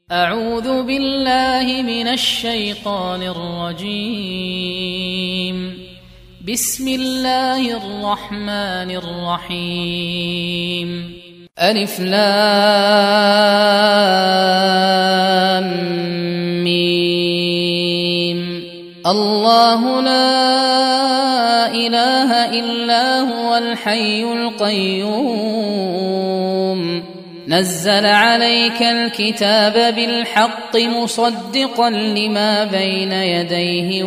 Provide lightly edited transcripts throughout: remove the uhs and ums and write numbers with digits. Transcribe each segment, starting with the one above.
أعوذ بالله من الشيطان الرجيم. بسم الله الرحمن الرحيم. ألف لام ميم. الله لا إله إلا هو الحي القيوم. نزل عليك الكتاب بالحق مصدقا لما بين يديه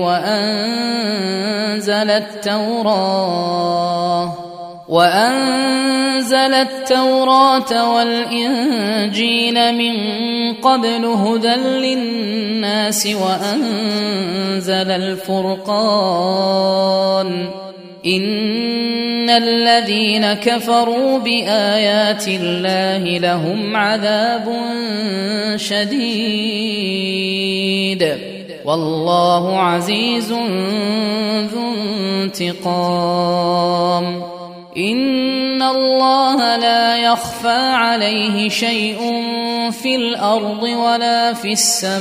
وأنزل التوراة والإنجيل من قبل هدى للناس وأنزل الفرقان. إن الذين كفروا بآيات الله لهم عذاب شديد والله عزيز ذو انتقام. إن الله لا يخفى عليه شيء في الأرض ولا في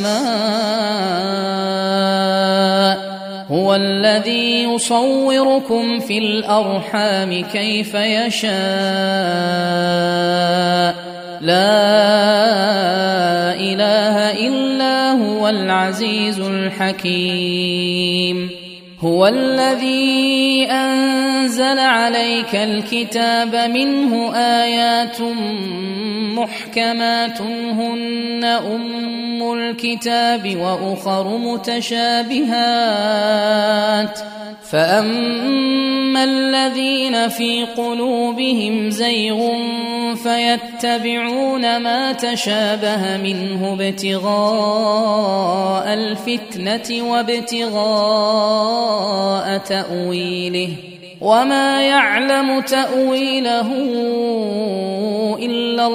السماء. هو الذي يصوركم في الأرحام كيف يشاء. لا إله إلا هو العزيز الحكيم. هو الذي أنزل عليك الكتاب منه آيات محكمات هن أم الكتاب وأخر متشابهات. فأما الذين في قلوبهم زيغ فيتبعون ما تشابه منه ابتغاء الفتنة وابتغاء تأويله وما يعلم تأويله إلا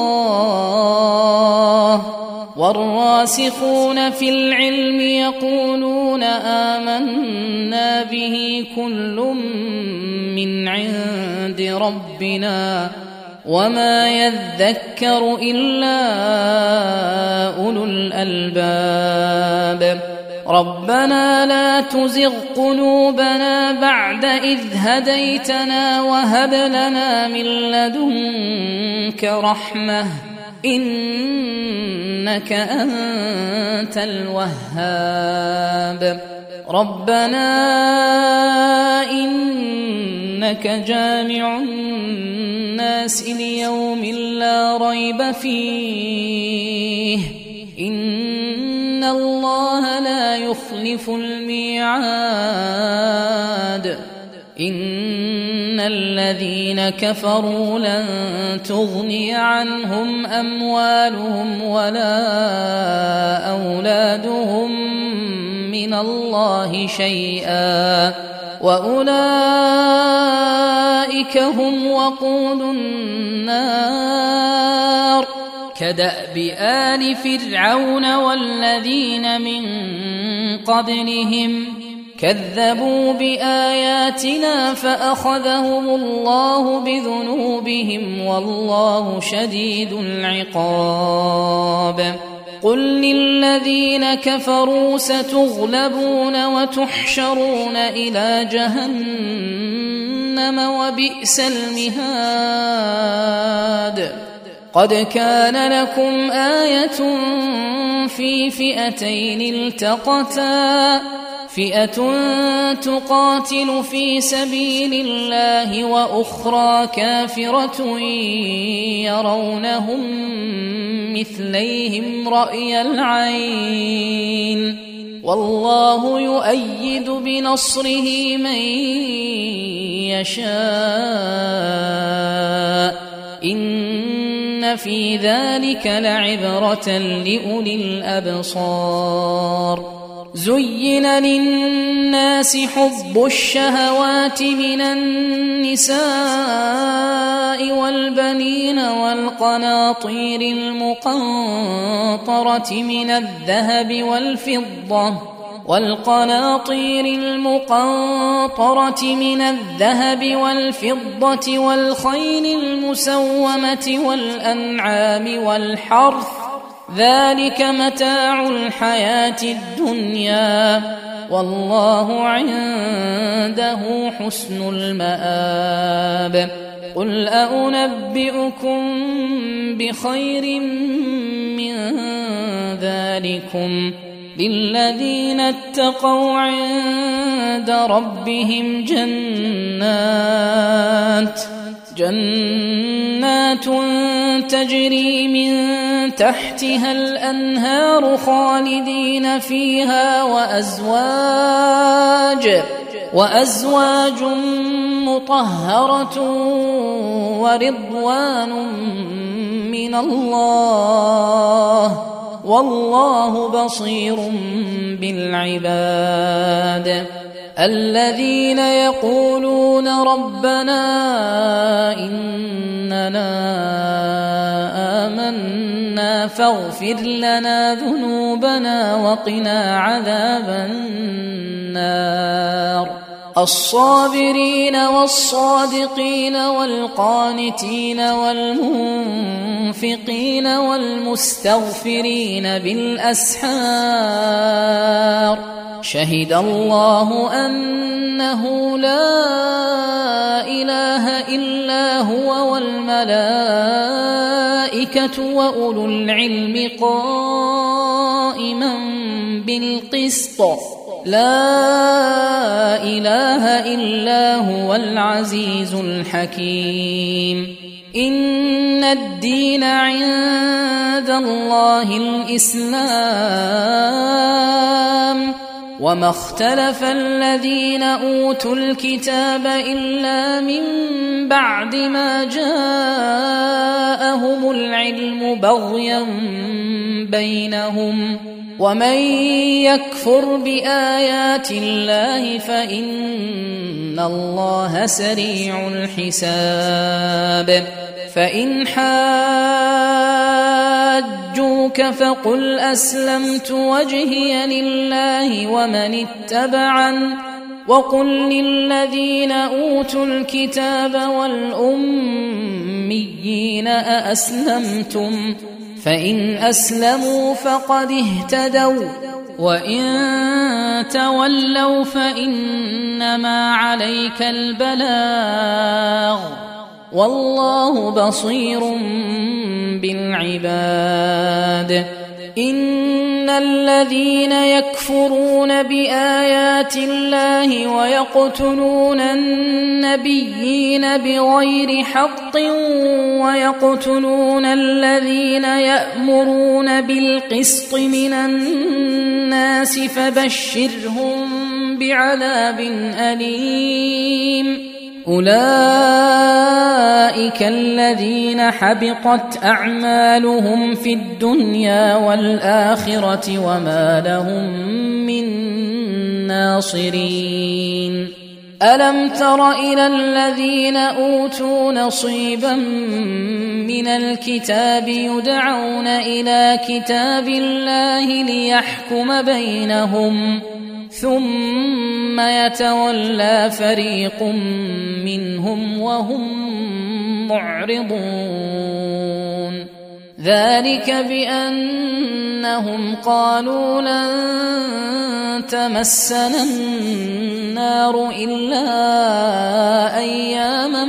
الله. والراسخون في العلم يقولون آمنا به كل من عند ربنا وما يذكر إلا أولو الألباب. ربنا لا تزغ قلوبنا بعد إذ هديتنا وهب لنا من لدنك رحمة إنك أنت الوهاب. ربنا إنك جامع الناس ليوم لا ريب فيه إن الله لا يخلف الميعاد. إن الذين كفروا لن تغني عنهم أموالهم ولا أولادهم من الله شيئا وأولئك هم وقود النار. كدأب آل فرعون والذين من قبلهم كذبوا بآياتنا فأخذهم الله بذنوبهم والله شديد العقاب. قل للذين كفروا ستغلبون وتحشرون إلى جهنم وبئس المهاد. قد كان لكم آية في فئتين التقتا فئة تقاتل في سبيل الله وأخرى كافرة يرونهم مثليهم رأي العين والله يؤيد بنصره من يشاء. إن في ذلك لعبرة لأولي الأبصار. زين للناس حب الشهوات من النساء والبنين والقناطير المقنطرة من الذهب والفضة والخيل المسومة والأنعام والحرث ذلك متاع الحياة الدنيا والله عنده حسن المآب. قل أنبئكم بخير من ذلكم للذين اتقوا عند ربهم جنات تجري من تحتها الأنهار خالدين فيها وأزواج مطهرة ورضوان من الله والله بصير بالعباد. الذين يقولون ربنا إننا آمنا فاغفر لنا ذنوبنا وقنا عذاب النار. الصابرين والصادقين والقانتين والمنفقين والمستغفرين بالأسحار. شهد الله أنه لا إله إلا هو والملائكة وأولو العلم قائما بالقسط. لا إله إلا هو العزيز الحكيم. إن الدين عند الله الإسلام وما اختلف الذين أوتوا الكتاب إلا من بعد ما جاءهم العلم بغيا بينهم ومن يكفر بآيات الله فإن الله سريع الحساب. فإن حاجوك فقل أسلمت وجهي لله ومن اتبعن وقل للذين أوتوا الكتاب والأميين أأسلمتم فإن أسلموا فقد اهتدوا وإن تولوا فإنما عليك البلاغ والله بصير بالعباد. إن الذين يكفرون بآيات الله ويقتلون النبيين بغير حق ويقتلون الذين يأمرون بالقسط من الناس فبشرهم بعذاب أليم. أولئك الذين حبطت أعمالهم في الدنيا والآخرة وما لهم من ناصرين. ألم تر إلى الذين أوتوا نصيبا من الكتاب يدعون إلى كتاب الله ليحكم بينهم ثم يتولى فريق منهم وهم معرضون. ذلك بأنهم قالوا لن تمسنا النار إلا أياما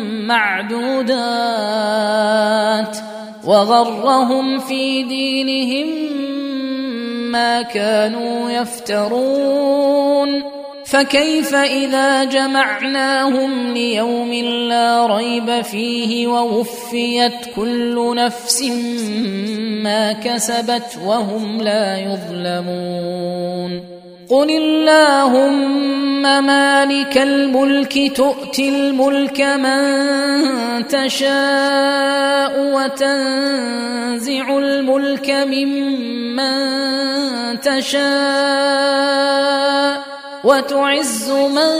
معدودات وغرهم في دينهم ما كانوا يفترون. فكيف إذا جمعناهم ليوم لا ريب فيه ووفيت كل نفس ما كسبت وهم لا يظلمون. قل اللهم مالك الملك تؤتي الملك من تشاء وتنزع الملك ممن تشاء وتعز من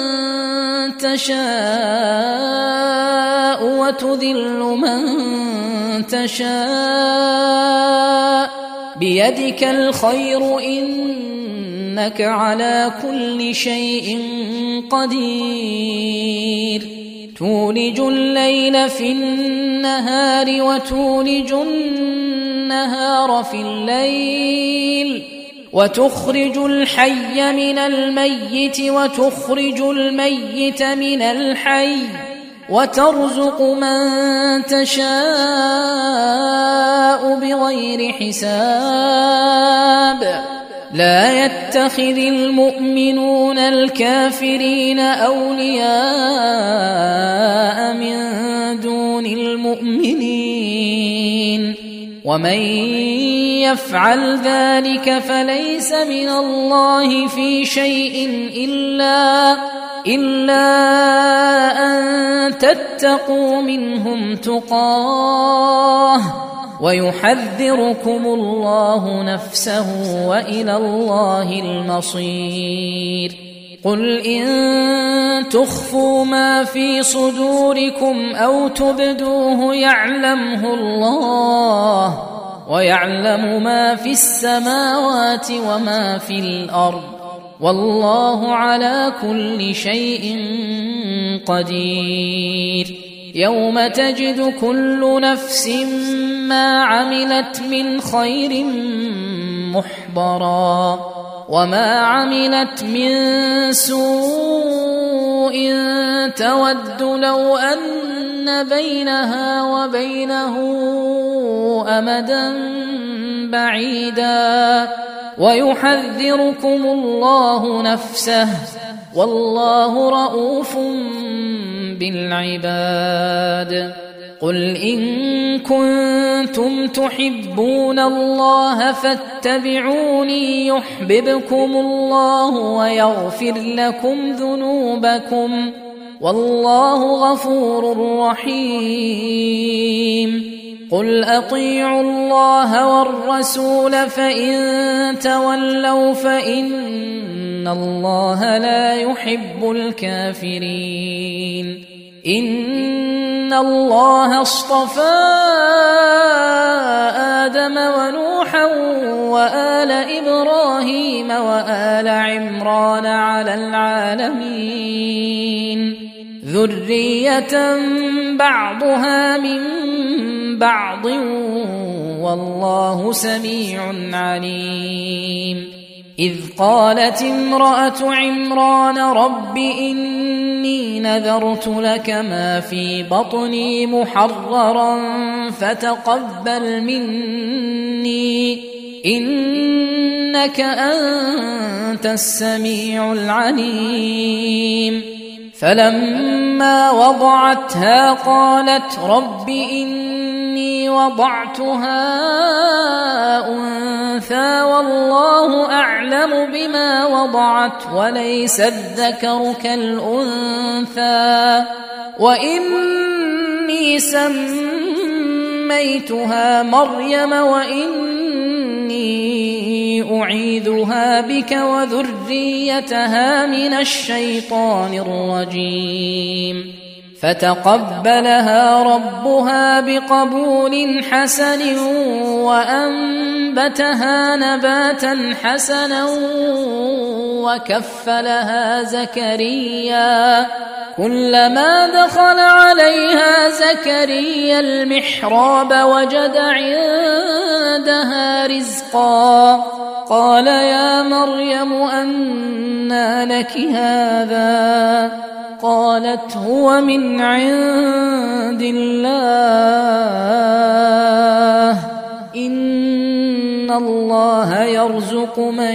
تشاء وتذل من تشاء بيدك الخير إنك على كل شيء قدير. تولج الليل في النهار وتولج النهار في الليل وتخرج الحي من الميت وتخرج الميت من الحي وترزق من تشاء بغير حساب لا يتخذ المؤمنون الكافرين أولياء من دون المؤمنين ومن يفعل ذلك فليس من الله في شيء إلا أن تتقوا منهم تقاه ويحذركم الله نفسه وإلى الله المصير قل إن تخفوا ما في صدوركم أو تبدوه يعلمه الله ويعلم ما في السماوات وما في الأرض والله على كل شيء قدير يوم تجد كل نفس ما عملت من خير محضرا وما عملت من سوء تود لو أن بينها وبينه أمدا بعيدا ويحذركم الله نفسه والله رؤوف بالعباد قل إن كنتم تحبون الله فاتبعوني يحببكم الله ويغفر لكم ذنوبكم والله غفور رحيم قل أطيعوا الله والرسول فإن تولوا فإن الله لا يحب الكافرين إن الله اصطفى آدم ونوحا وآل إبراهيم وآل عمران على العالمين ذرية بعضها من بعض والله سميع عليم إذ قالت امرأة عمران رب إني نذرت لك ما في بطني محررا فتقبل مني إنك أنت السميع العليم فلما وضعتها قالت رب إني وضعتها أنثى والله أعلم بما وضعت وليس الذكر كالأنثى وإني سميتها مريم وإني أعيذها بك وذريتها من الشيطان الرجيم فتقبلها ربها بقبول حسن وأنبتها نباتا حسنا وكفلها زكريا كلما دخل عليها زكريا المحراب وجد عندها رزقا قال يا مريم أنى لك هذا قالت هو من عند الله إن الله يرزق من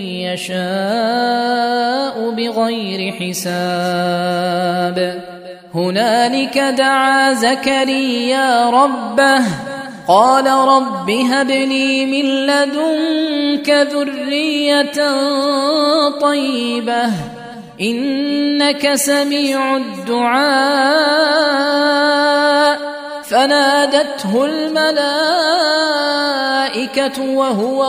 يشاء بغير حساب هنالك دعا زكريا ربه قال رب هب لي من لدنك ذرية طيبة إنك سميع الدعاء فنادته الملائكة وهو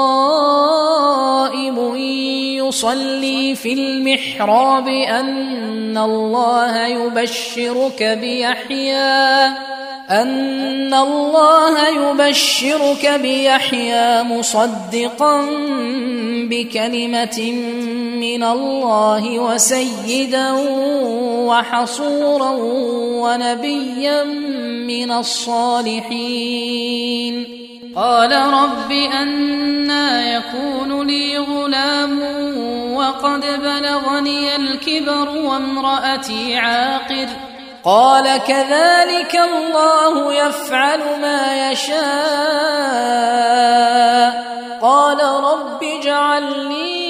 قائم يصلي في المحراب أن الله يبشرك بيحيى مصدقا بكلمة من الله وسيدا وحصورا ونبيا من الصالحين قال رب أنى يكون لي غلام وقد بلغني الكبر وامرأتي عاقر قال كذلك الله يفعل ما يشاء قال رب اجعل لي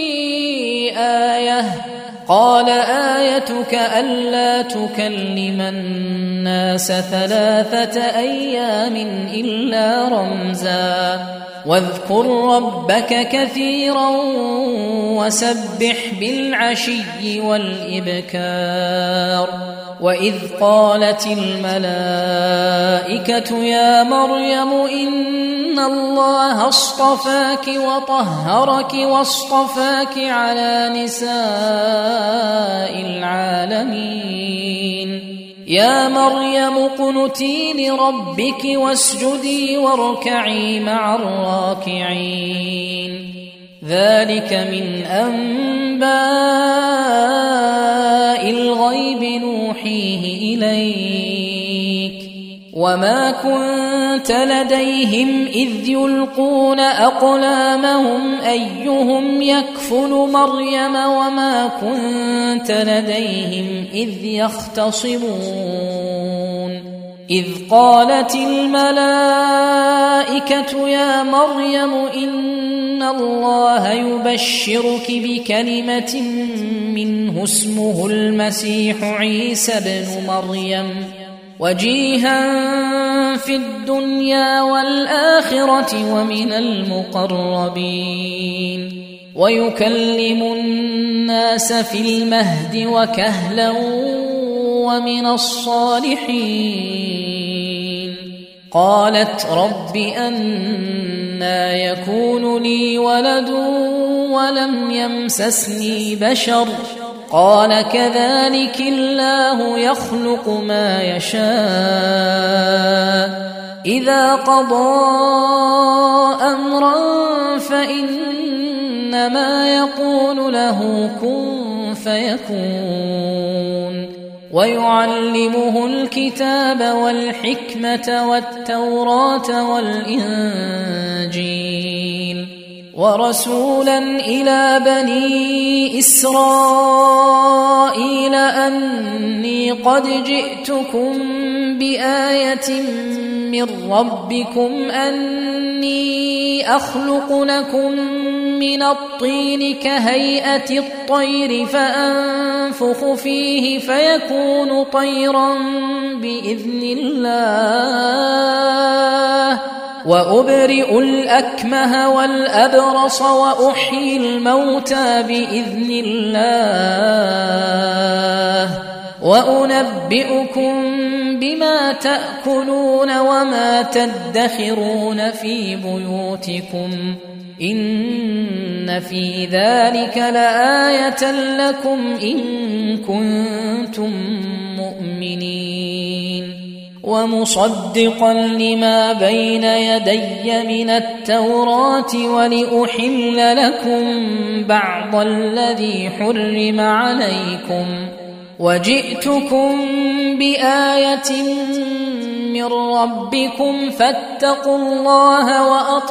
آية قال آيتك ألا تكلم الناس 3 أيام إلا رمزا واذكر ربك كثيرا وسبح بالعشي والإبكار وإذ قالت الملائكة يا مريم إن الله اصطفاك وطهرك واصطفاك على نساء العالمين يا مريم اقنتي لربك واسجدي واركعي مع الراكعين ذلك من أنباء الغيب نوحيه إليك وما كنت لديهم إذ يلقون أقلامهم أيهم يكفل مريم وما كنت لديهم إذ يختصمون إذ قالت الملائكة يا مريم إن الله يبشرك بكلمة منه اسمه المسيح عيسى ابن مريم وجيها في الدنيا والآخرة ومن المقربين ويكلم الناس في المهد وكهلا ومن الصالحين قالت رب أنى يكون لي ولد ولم يمسسني بشر قال كذلك الله يخلق ما يشاء إذا قضى أمرا فإنما يقول له كن فيكون ويعلمه الكتاب والحكمة والتوراة والإنجيل ورسولا إلى بني إسرائيل أني قد جئتكم بآية من ربكم أني أخلق لكم من الطين كهيئة الطير فأنفخ فيه فيكون طيرا بإذن الله وأبرئ الأكمه والأبرص وأحيي الموتى بإذن الله وأنبئكم بما تأكلون وما تدخرون في بيوتكم إن في ذلك لآية لكم إن كنتم مؤمنين ومصدقا لما بين يدي من التوراة ولأحل لكم بعض الذي حرم عليكم وجئتكم بآية من ربكم فاتقوا الله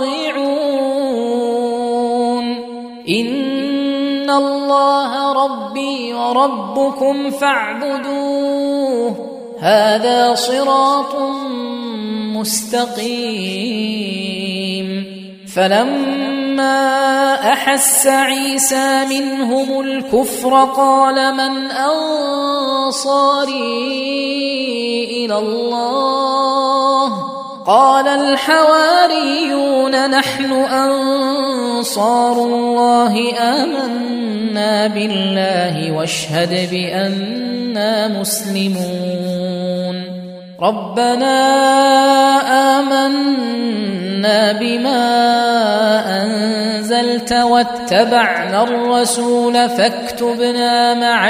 وأطيعون إن الله ربي وربكم فاعبدوه هذا صراط مستقيم فلما أحس عيسى منهم الكفر قال من أنصاري إلى الله قال الحواريون نحن أنصار الله آمنا بالله واشهد بأننا مسلمون ربنا آمنا بما أنزلت واتبعنا الرسول فاكتبنا مع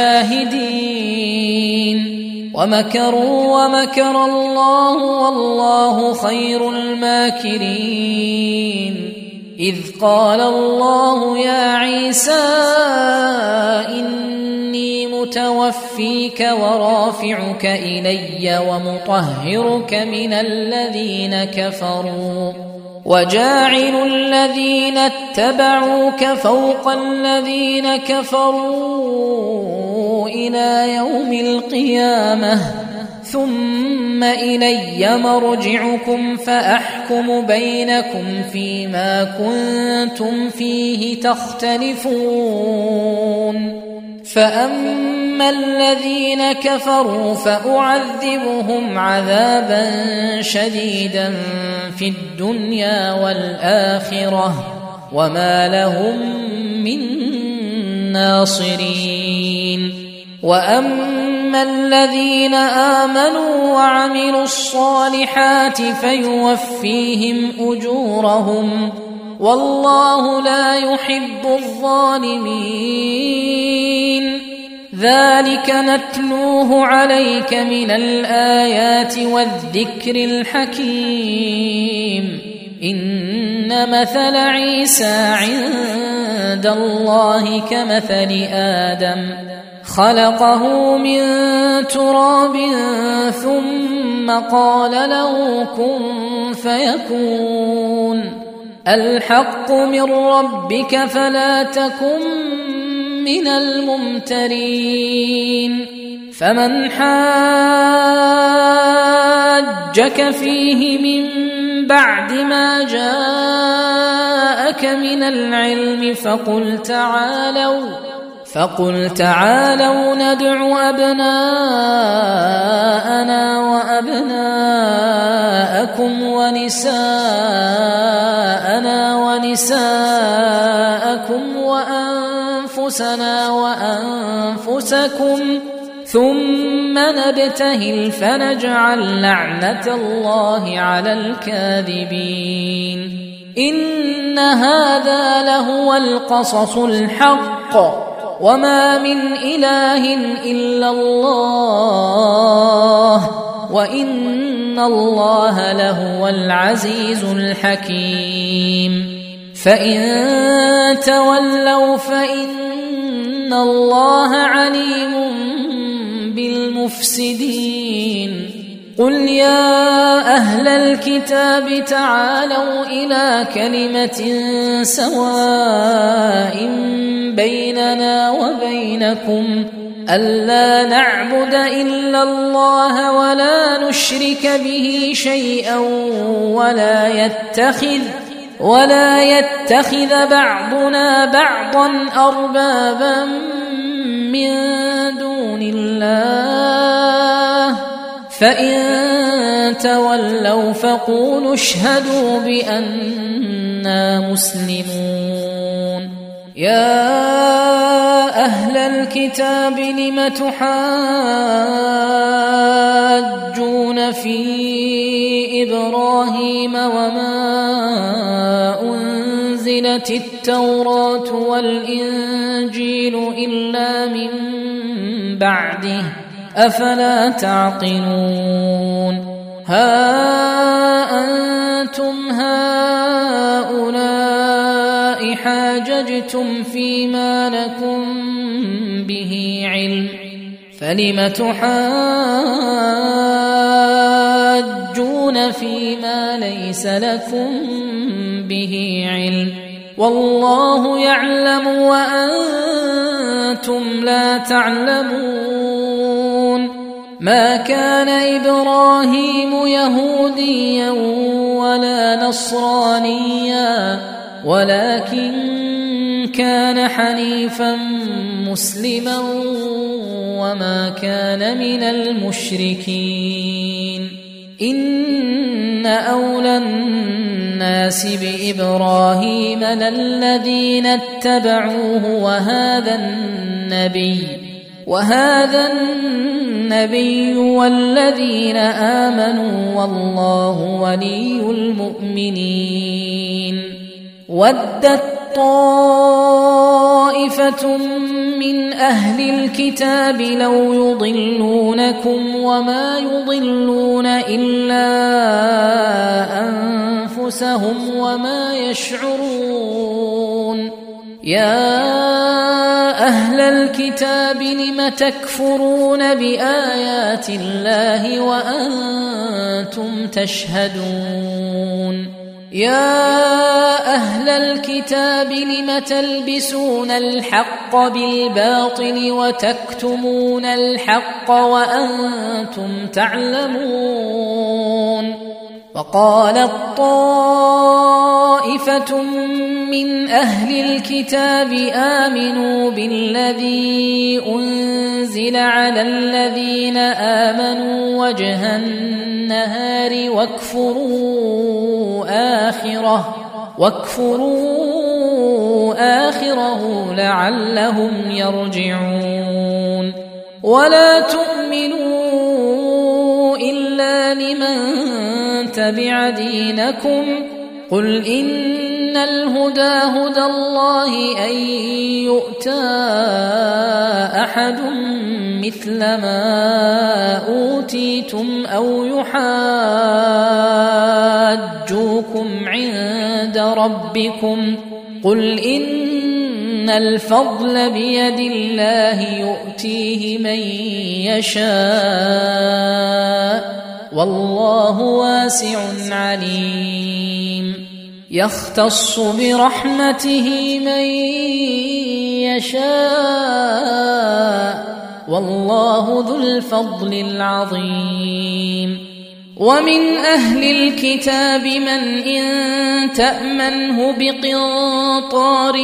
الشاهدين ومكروا ومكر الله والله خير الماكرين إذ قال الله يا عيسى إني متوفيك ورافعك إلي ومطهرك من الذين كفروا وجاعل الذين اتبعوك فوق الذين كفروا إلى يوم القيامة ثم إلي مرجعكم فأحكم بينكم فيما كنتم فيه تختلفون فأما الذين كفروا فأعذبهم عذابا شديدا في الدنيا والآخرة وما لهم من ناصرين وأما الذين آمنوا وعملوا الصالحات فيوفيهم أجورهم والله لا يحب الظالمين ذلك نتلوه عليك من الآيات والذكر الحكيم إن مثل عيسى عند الله كمثل آدم خلقه من تراب ثم قال له كن فيكون الحق من ربك فلا تكن من الممترين فمن حاجك فيه من بعد ما جاءك من العلم فقل تعالوا ندع أبناءنا وأبناءكم ونساءنا ونساءكم وأنفسنا وأنفسكم ثم نبتهل فنجعل لعنة الله على الكاذبين إن هذا لهو القصص الحق وما من إله إلا الله وإن الله لهو العزيز الحكيم فإن تولوا فإن الله عليم بالمفسدين قل يا أهل الكتاب تعالوا إلى كلمة سواء بيننا وبينكم ألا نعبد إلا الله ولا نشرك به شيئا ولا يتخذ بعضنا بعضا أربابا من دون الله فإن تولوا فقولوا اشهدوا بأننا مسلمون يا أهل الكتاب لم تحاجون في إبراهيم وما أنزلت التوراة والإنجيل إلا من بعده أفلا تعقلون ها أنتم هؤلاء حاججتم فيما لكم به علم فلم تحاجون فيما ليس لكم به علم والله يعلم وأنتم لا تعلمون ما كان إبراهيم يهوديا ولا نصرانيا ولكن كان حنيفا مسلما وما كان من المشركين إن أولى الناس بإبراهيم للذين اتبعوه وهذا النبي والذين آمنوا والله ولي المؤمنين ودت طائفة من أهل الكتاب لو يضلونكم وما يضلون إلا أنفسهم وما يشعرون يا أهل الكتاب لم تكفرون بآيات الله وأنتم تشهدون يا أهل الكتاب لم تلبسون الحق بالباطل وتكتمون الحق وأنتم تعلمون وقالت طائفة من أهل الكتاب آمنوا بالذي أنزل على الذين آمنوا وجه النهار واكفروا آخره لعلهم يرجعون ولا تؤمنوا إلا لمن تبع دينكم قل إن الهدى هدى الله أن يؤتى أحد مثل ما أوتيتم أو يحاجوكم عند ربكم قل إن الفضل بيد الله يؤتيه من يشاء والله واسع عليم يختص برحمته من يشاء والله ذو الفضل العظيم ومن أهل الكتاب من إن تأمنه بقنطار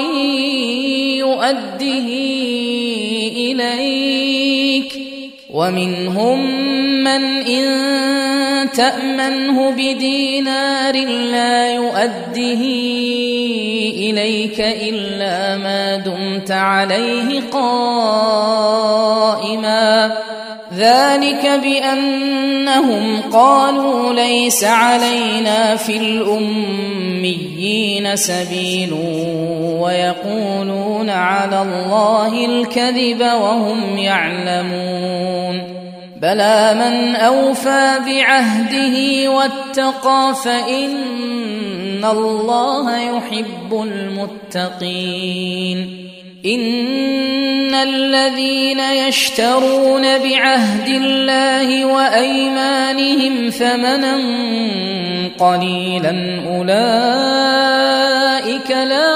يؤده إليك ومنهم من إن تأمنه بدينار لا يؤده إليك إلا ما دمت عليه قائما ذلك بأنهم قالوا ليس علينا في الأميين سبيل ويقولون على الله الكذب وهم يعلمون بلى من أوفى بعهده واتقى فإن الله يحب المتقين إن الذين يشترون بعهد الله وأيمانهم ثمنا قليلا أولئك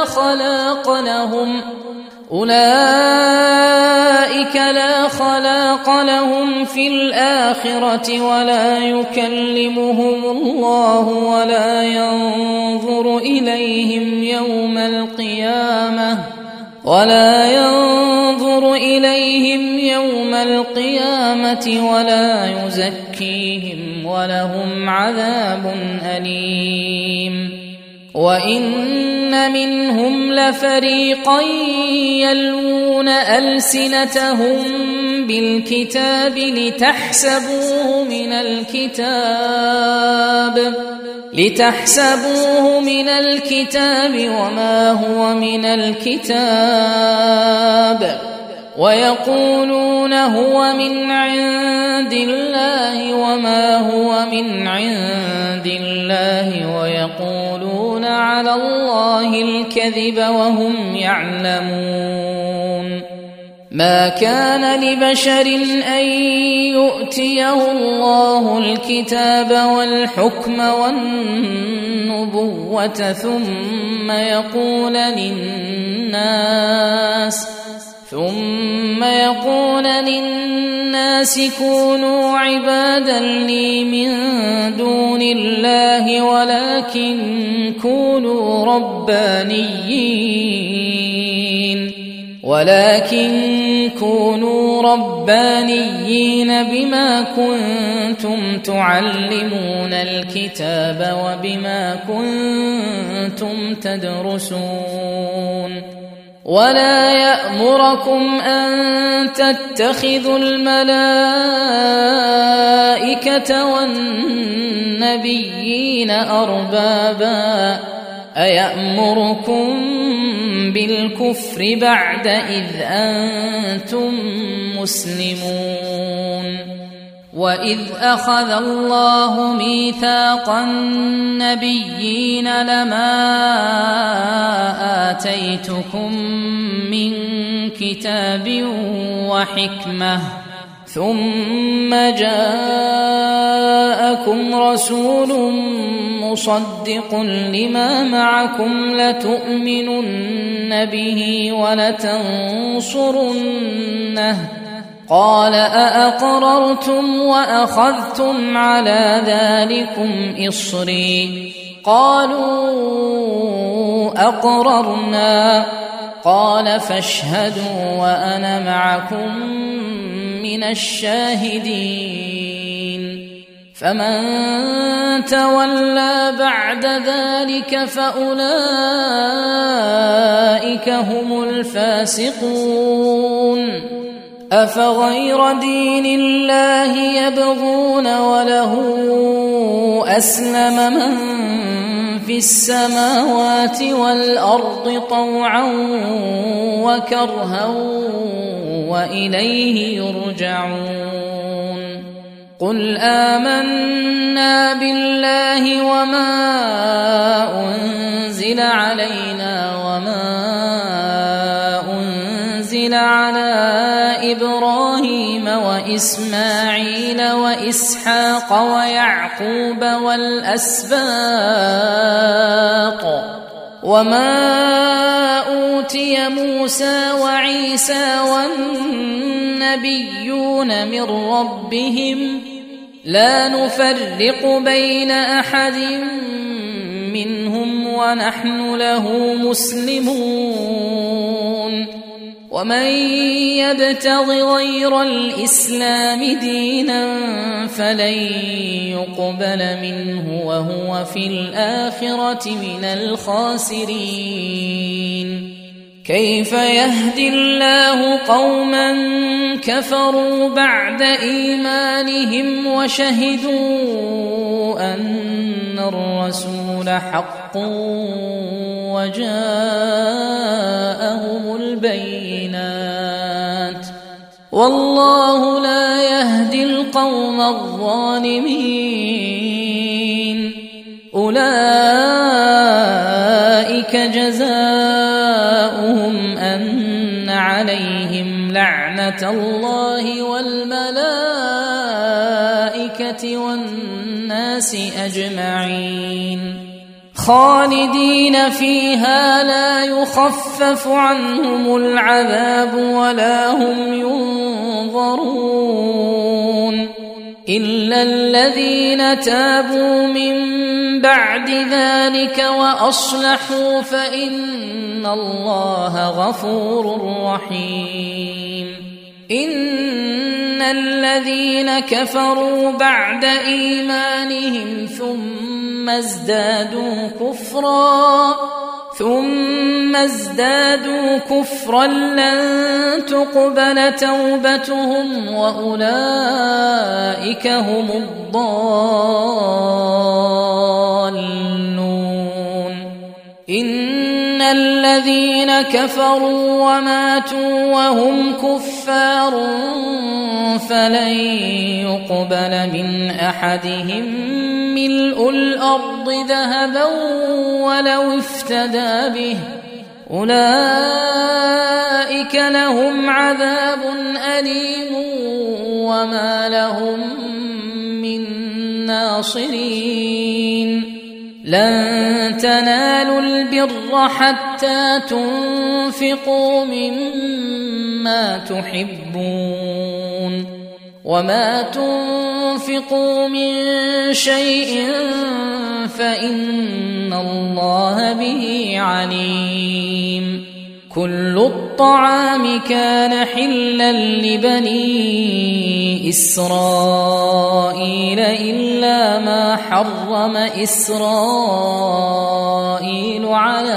لا خلاق لهم في الآخرة ولا يكلمهم الله ولا ينظر إليهم يوم القيامة ولا يزكيهم ولهم عذاب أليم وإن منهم لفريقا يلوون ألسنتهم بالكتاب لتحسبوه من الكتاب وما هو من الكتاب ويقولون هو من عند الله وما هو من عند الله ويقولون على الله الكذب وهم يعلمون ما كان لبشر أن يؤتيه الله الكتاب والحكم والنبوة ثم يقول للناس كونوا عبادا لي من دون الله ولكن كونوا ربانيين بما كنتم تعلمون الكتاب وبما كنتم تدرسون ولا يأمركم أن تتخذوا الملائكة والنبيين أربابا أيأمركم بالكفر بعد إذ أنتم مسلمون وإذ أخذ الله ميثاق النبيين لما آتيتكم من كتاب وحكمة ثم جاءكم رسول مصدق لما معكم لتؤمنن به ولتنصرنه قال أأقررتم وأخذتم على ذلكم إصري قالوا أقررنا قال فاشهدوا وأنا معكم من الشاهدين فمن تولى بعد ذلك فأولئك هم الفاسقون أفغير دين الله يبغون وله أسلم من في السماوات والأرض طوعا وكرها وإليه يرجعون قل آمنا بالله وما أنزل علينا وما أنزل على إبراهيم وإسماعيل وإسحاق ويعقوب والأسباط وما أوتي موسى وعيسى والنبيون من ربهم لا نفرق بين أحد منهم ونحن له مسلمون ومن يبتغ غير الإسلام دينا فلن يقبل منه وهو في الآخرة من الخاسرين كيف يهدي الله قوما كفروا بعد إيمانهم وشهدوا أن الرسول حق وجاءهم البينات والله لا يهدي القوم الظالمين أولئك جزاؤهم أن عليهم لعنة الله والملائكة والناس أجمعين خالدين فيها لا يخفف عنهم العذاب ولا هم ينظرون إلا الذين تابوا من بعد ذلك وأصلحوا فإن الله غفور رحيم إن الذين كفروا بعد إيمانهم ثم ازدادوا كفرا لن تقبل توبتهم وأولئك هم الضالون إن الذين كفروا وماتوا وهم كفار فلن يقبل من أحدهم ملء الأرض ذهبا ولو افتدى به أولئك لهم عذاب أليم وما لهم من ناصرين لن تنالوا البر حتى تنفقوا مما تحبون وما تنفقوا من شيء فإن الله به عليم كل الطعام كان حلا لبني إسرائيل إلا ما حرم إسرائيل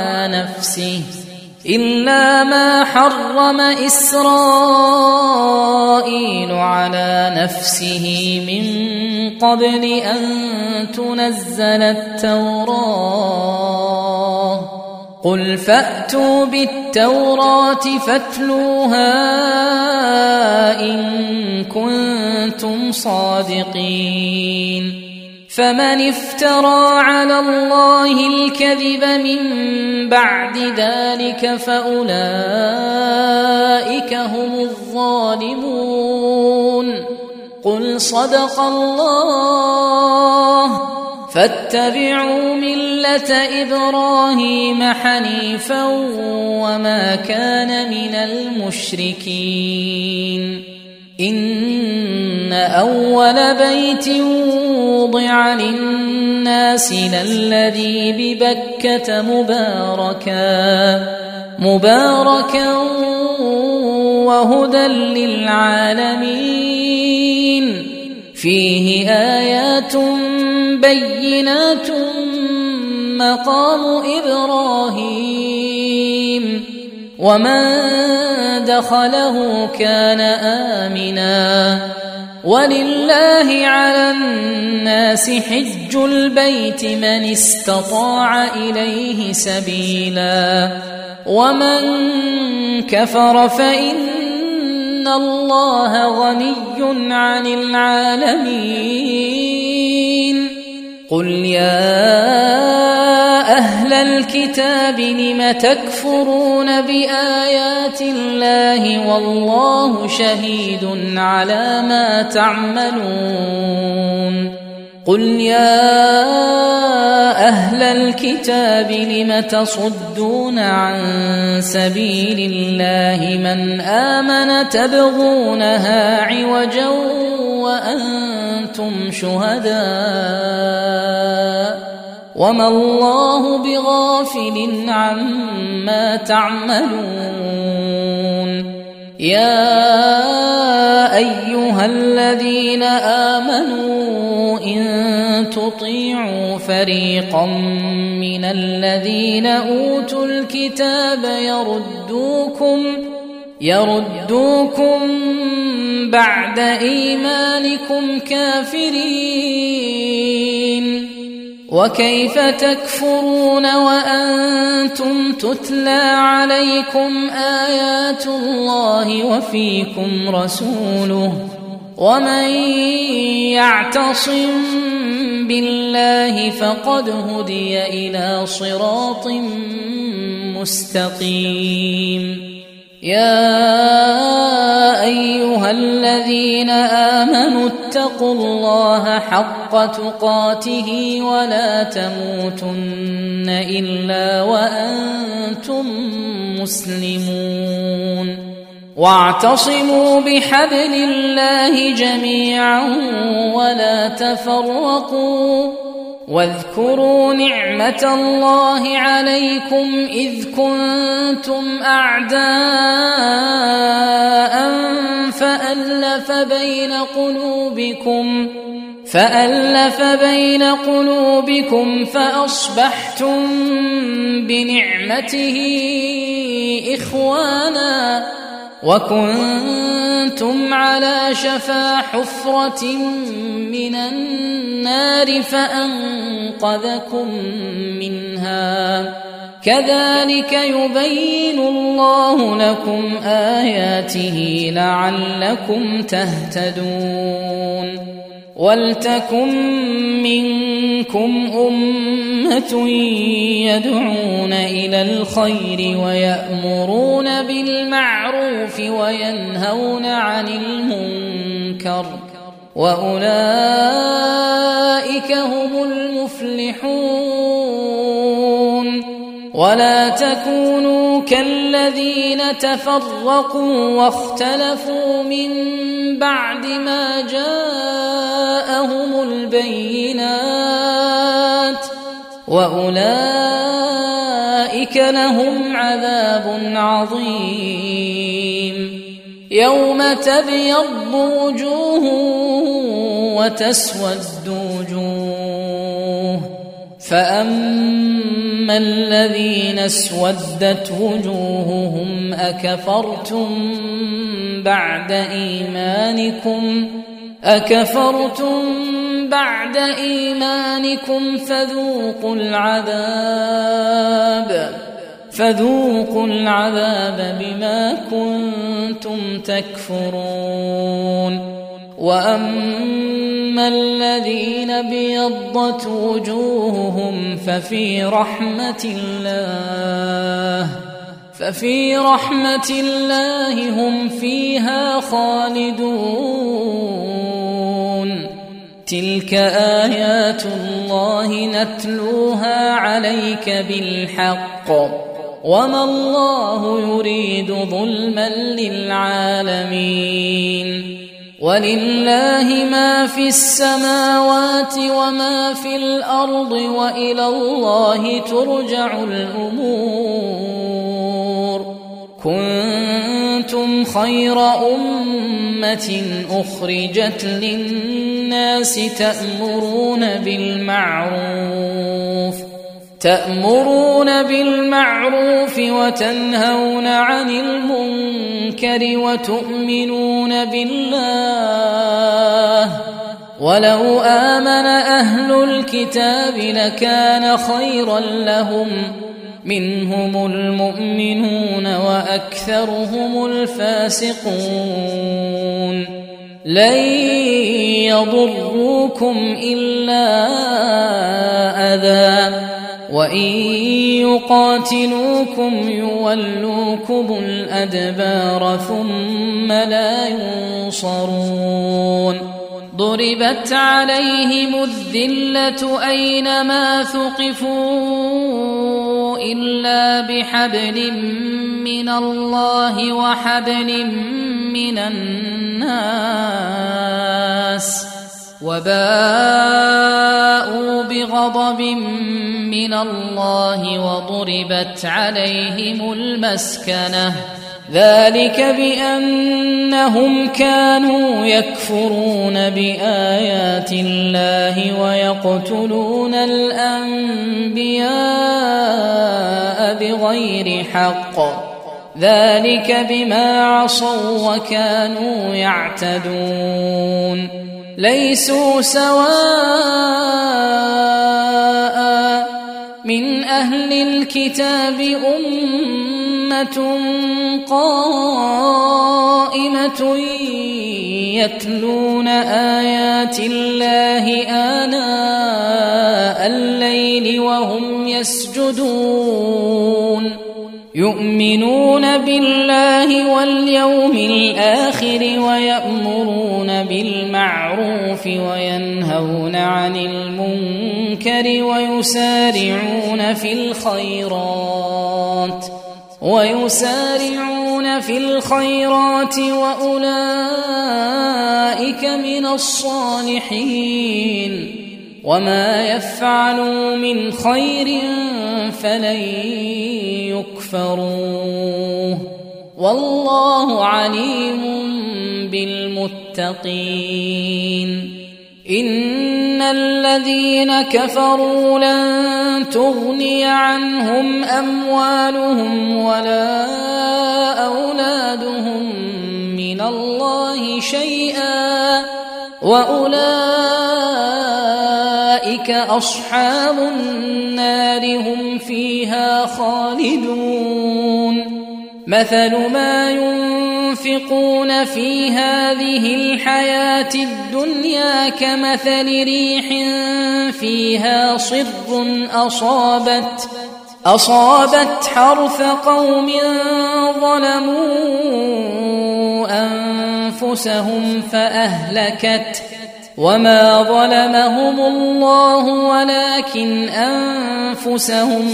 على نفسه من قبل أن تنزل التوراة قل فأتوا بالتوراة فاتلوها إن كنتم صادقين فمن افترى على الله الكذب من بعد ذلك فأولئك هم الظالمون. قل صدق الله فاتبعوا ملة إبراهيم حنيفا وما كان من المشركين. إن أول بيت وضع للناس للذي ببكة مباركا وهدى للعالمين. فيه آيات بينات مقام إبراهيم ومن دخله كان آمنا ولله على الناس حج البيت من استطاع إليه سبيلا ومن كفر فإن الله غني عن العالمين. قل يا أهل الكتاب لم تكفرون بآيات الله والله شهيد على ما تعملون. قل يا أهل الكتاب لم تصدون عن سبيل الله من آمن تبغونها عوجا وأنتم شهداء وما الله بغافل عما تعملون. يا أيها الذين آمنوا إن تطيعوا فريقا من الذين أوتوا الكتاب يردوكم بعد إيمانكم كافرين. وكيف تكفرون وأنتم تتلى عليكم آيات الله وفيكم رسوله ومن يعتصم بالله فقد هدي إلى صراط مستقيم. يا أيها الذين آمنوا اتقوا الله حق تقاته ولا تموتن إلا وأنتم مسلمون. واعتصموا بحبل الله جميعا ولا تفرقوا واذكروا نعمة الله عليكم إذ كنتم أعداء فألف بين قلوبكم فأصبحتم بنعمته إخوانا وكنتم على شفا حفرة من النار فأنقذكم منها. كذلك يبين الله لكم آياته لعلكم تهتدون. ولتكن منكم أمة يدعون إلى الخير ويأمرون بالمعروف وينهون عن المنكر وأولئك هم المفلحون. ولا تكونوا كالذين تفرقوا واختلفوا من بعد ما جاءهم البينات وأولئك لهم عذاب عظيم. يوم تبيض وجوه وتسود وجوه فأما الذين اسودت وجوههم أكفرتم بعد إيمانكم فذوقوا العذاب بما كنتم تكفرون. وأما فأما الذين ابيضت وجوههم ففي رحمة الله هم فيها خالدون. تلك آيات الله نتلوها عليك بالحق وما الله يريد ظلما للعالمين. ولله ما في السماوات وما في الأرض وإلى الله ترجع الأمور. كنتم خير أمة أخرجت للناس تأمرون بالمعروف وتنهون عن المنكر وتؤمنون بالله. ولو آمن أهل الكتاب لكان خيرا لهم منهم المؤمنون وأكثرهم الفاسقون. لن يضروكم إلا أذى وإن يقاتلوكم يولوكم الأدبار ثم لا ينصرون. ضربت عليهم الذلة أينما ثقفوا إلا بحبل من الله وحبل من الناس وباءوا بغضب من الله وضربت عليهم المسكنة. ذلك بأنهم كانوا يكفرون بآيات الله ويقتلون الأنبياء بغير حق. ذلك بما عصوا وكانوا يعتدون. ليسوا سواء من أهل الكتاب أمة قائمة يتلون آيات الله آناء الليل وهم يسجدون. يؤمنون بالله واليوم الآخر ويأمرون بالمعروف وينهون عن المنكر ويسارعون في الخيرات وأولئك من الصالحين. وما يفعلوا من خير فلن يكفروه والله عليم بالمتقين. إن الذين كفروا لن تغني عنهم أموالهم ولا أولادهم من الله شيئا وأولئك أصحاب النار هم فيها خالدون. مثل ما ينفقون في هذه الحياة الدنيا كمثل ريح فيها صر أصابت حرث قوم ظلموا أنفسهم فأهلكت وما ظلمهم الله ولكن أنفسهم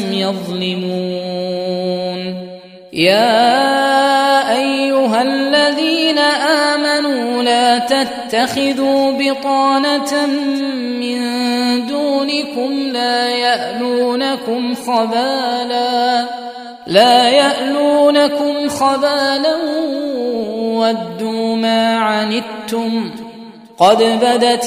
يظلمون. يا أيها الذين آمنوا لا تتخذوا بطانة من دونكم لا يألونكم خبالا ودوا ما عنتم قد بدت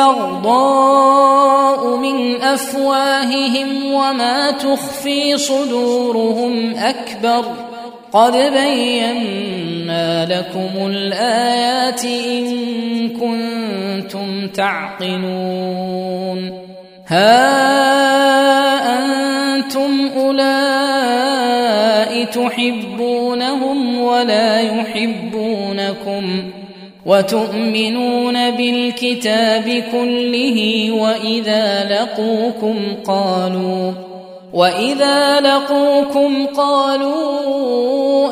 البغضاء من أفواههم وما تخفي صدورهم أكبر قد بينا لكم الآيات إن كنتم تعقلون. ها أنتم أولئك تحبونهم ولا يحبونكم وتؤمنون بالكتاب كله وإذا لقوكم قالوا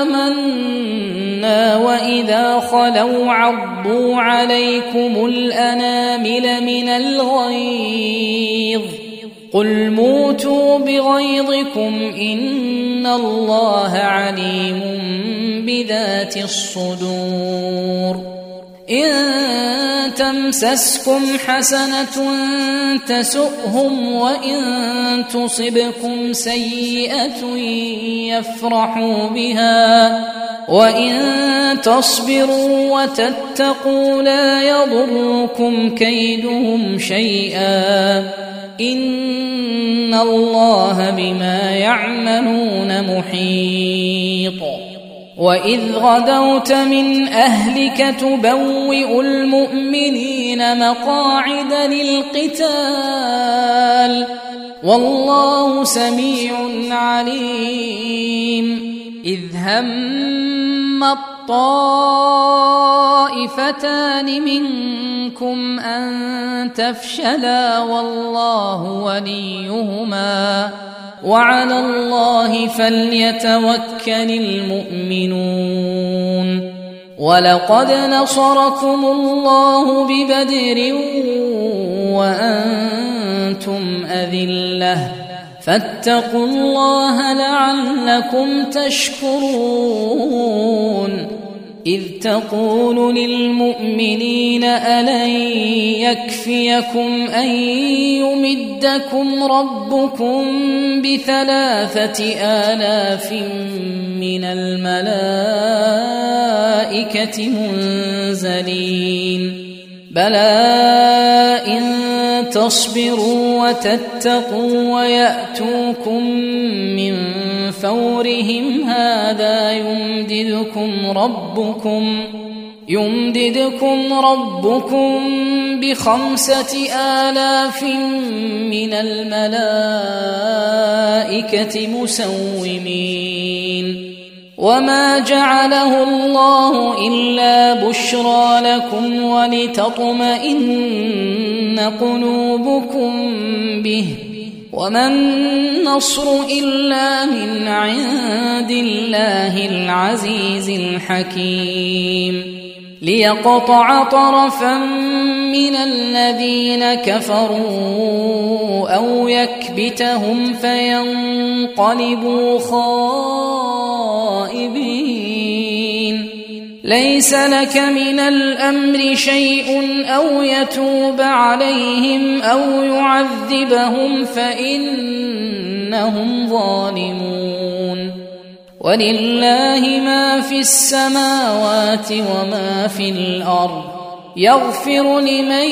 آمنا وإذا خلوا عضوا عليكم الأنامل من الغيظ قل موتوا بغيظكم إن الله عليم بذات الصدور إن تمسسكم حسنة تسؤهم وإن تصبكم سيئة يفرحوا بها وإن تصبروا وتتقوا لا يضركم كيدهم شيئا إن الله بما يعملون محيط وإذ غدوت من أهلك تبوئ المؤمنين مقاعد للقتال والله سميع عليم إذ هم الطائفتان منكم أن تفشلا والله وليهما وعلى الله فليتوكل المؤمنون ولقد نصركم الله ببدر وأنتم أذلة فاتقوا الله لعلكم تشكرون إذ تقول للمؤمنين ألن يكفيكم أن يمدكم ربكم ب3,000 من الملائكة منزلين بلى إن تصبروا وتتقوا ويأتوكم من فورهم هذا يمددكم ربكم ب5,000 من الملائكة مسومين وما جعله الله إلا بشرى لكم ولتطمئن قلوبكم به وما النصر إلا من عند الله العزيز الحكيم ليقطع طرفا من الذين كفروا أو يكبتهم فينقلبوا خائبين ليس لك من الأمر شيء أو يتوب عليهم أو يعذبهم فإنهم ظالمون ولله ما في السماوات وما في الأرض يغفر لمن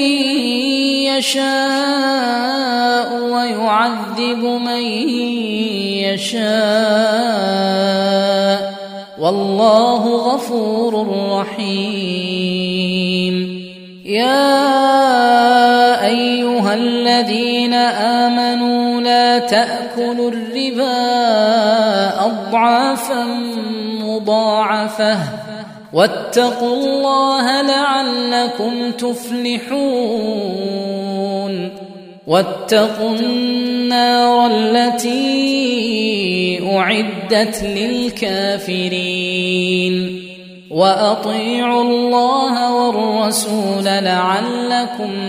يشاء ويعذب من يشاء والله غفور رحيم يا أيها الذين آمنوا لا تأكلوا الربا أضعافا مضاعفة واتقوا الله لعلكم تفلحون واتقوا النار التي أعدت للكافرين وأطيعوا الله والرسول لعلكم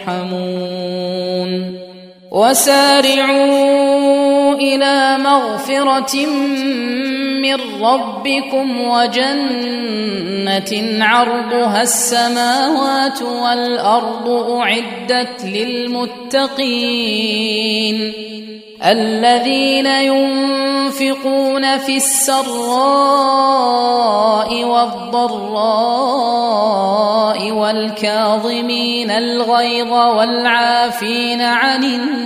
ترحمون وسارعوا إلى مغفرة من ربكم وجنة عرضها السماوات والأرض أعدت للمتقين الذين ينفقون في السراء والضراء والكاظمين الغيظ والعافين عن